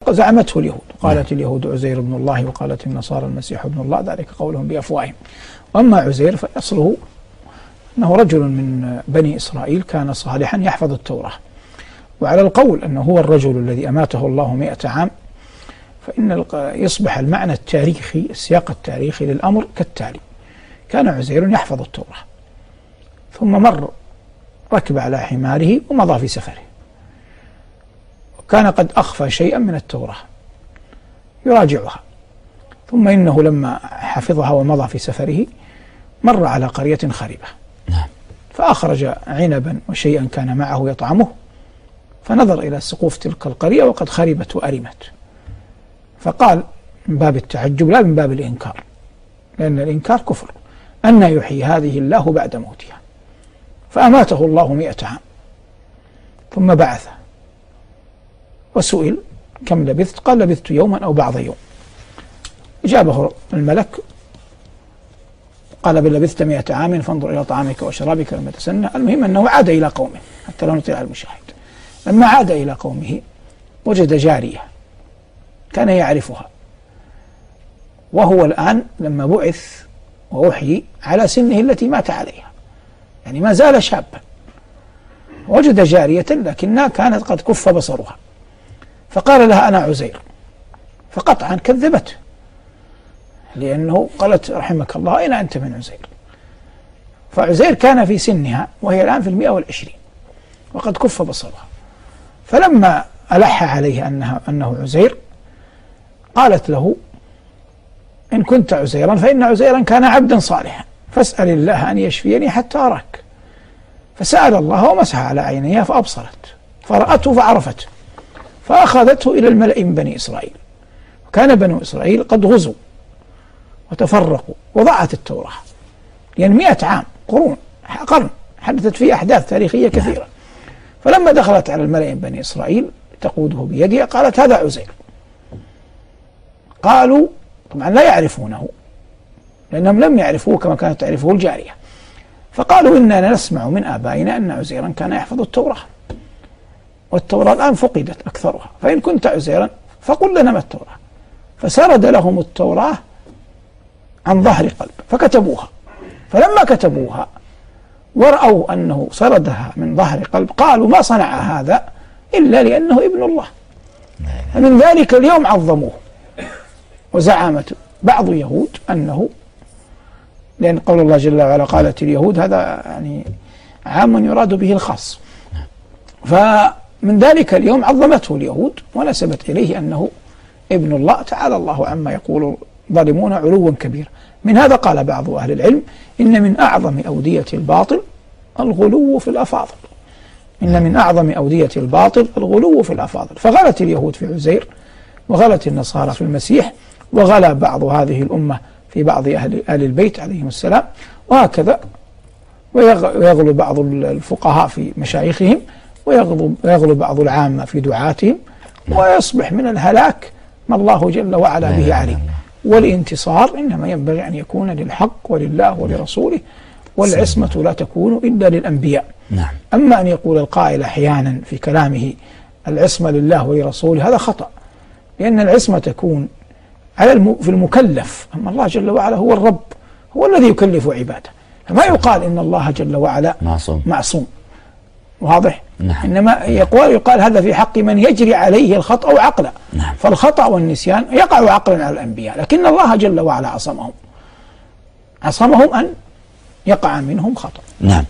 زعمته اليهود، قالت اليهود عزير ابن الله وقالت النصارى المسيح ابن الله، ذلك قولهم بأفواههم. وأما عزير فأصله أنه رجل من بني إسرائيل كان صالحا يحفظ التوراة، وعلى القول أنه هو الرجل الذي أماته الله 100 عام، فإن يصبح المعنى التاريخي السياق التاريخي للأمر كالتالي: كان عزير يحفظ التوراة، ثم ركب على حماره ومضى في سفره، وكان قد أخفى شيئا من التوراة يراجعها، ثم إنه لما حفظها ومضى في سفره مر على قرية خربة، فأخرج عنبا وشيئا كان معه يطعمه، فنظر إلى سقوف تلك القرية وقد خربت وأرمت، فقال من باب التعجب لا من باب الإنكار، لأن الإنكار كفر: أن يحيي هذه الله بعد موتها؟ فأماته الله 100 عام ثم بعثه، وسئل كم لبثت؟ قال لبثت يوما أو بعض يوم. أجابه الملك قال بل لبثت 100 عام فانظر إلى طعامك وشرابك لم يتسنى. المهم أنه عاد إلى قومه حتى لا نطيع المشاهد. لما عاد إلى قومه وجد جارية كان يعرفها، وهو الآن لما بعث وأحيي على سنه التي مات عليها، يعني ما زال شابا. وجد جارية لكنها كانت قد كف بصرها، فقال لها أنا عزير، فقطعا كذبته، لأنه قالت رحمك الله أين أنت من عزير؟ فعزير كان في سنها وهي الآن في 120 وقد كف بصرها. فلما ألح عليه أنه عزير قالت له إن كنت عزيرا فإن عزيرا كان عبدا صالحا، فاسأل الله أن يشفيني حتى أراك. فسأل الله ومسح على عينيها فأبصرت، فرأته فعرفته، فأخذته إلى الملأ من بني إسرائيل. وكان بنو إسرائيل قد غزوا وتفرقوا وضاعت التوراة، لأن 100 عام قرن حدثت فيه أحداث تاريخية كثيرة. فلما دخلت على الملأ من بني إسرائيل تقوده بيدها قالت هذا عزير. قالوا طبعا لا يعرفونه لأنهم لم يعرفوه كما كانت تعرفه الجارية، فقالوا إننا نسمع من آبائنا أن عزيرا كان يحفظ التوراة، والتوراة الآن فقدت أكثرها، فإن كنت عزيرا فقل لنا ما التوراة. فسرد لهم التوراة عن ظهر قلب فكتبوها. فلما كتبوها ورأوا أنه سردها من ظهر قلب قالوا ما صنع هذا إلا لأنه ابن الله. فمن ذلك اليوم عظموه. وزعمت بعض يهود أنه، لأن قول الله جل وعلا قالت اليهود، هذا يعني عام يراد به الخاص، فمن ذلك اليوم عظمته اليهود ونسبت إليه أنه ابن الله. تعالى الله عما يقول ظالمون علوا كبيرا. من هذا قال بعض أهل العلم إن من أعظم أودية الباطل الغلو في الأفاضل، إن من أعظم أودية الباطل الغلو في الأفاضل. فغلت اليهود في عزير، وغلت النصارى في المسيح، وغلا بعض هذه الأمة في بعض آل البيت عليهم السلام، وهكذا. ويغلو بعض الفقهاء في مشايخهم، ويغلو بعض العامة في دعاتهم، ويصبح من الهلاك ما الله جل وعلا به عليم. والانتصار إنما ينبغي أن يكون للحق ولله ولرسوله، والعصمة لا تكون إلا للأنبياء. أما أن يقول القائل أحيانا في كلامه العصمة لله ولرسوله، هذا خطأ، لأن العصمة تكون في المكلف. أما الله جل وعلا هو الرب، هو الذي يكلف عباده، فما يقال إن الله جل وعلا معصوم. واضح؟ إنما يقال هذا في حق من يجري عليه الخطأ عقلا. فالخطأ والنسيان يقع عقلا على الأنبياء، لكن الله جل وعلا عصمهم أن يقع منهم خطأ.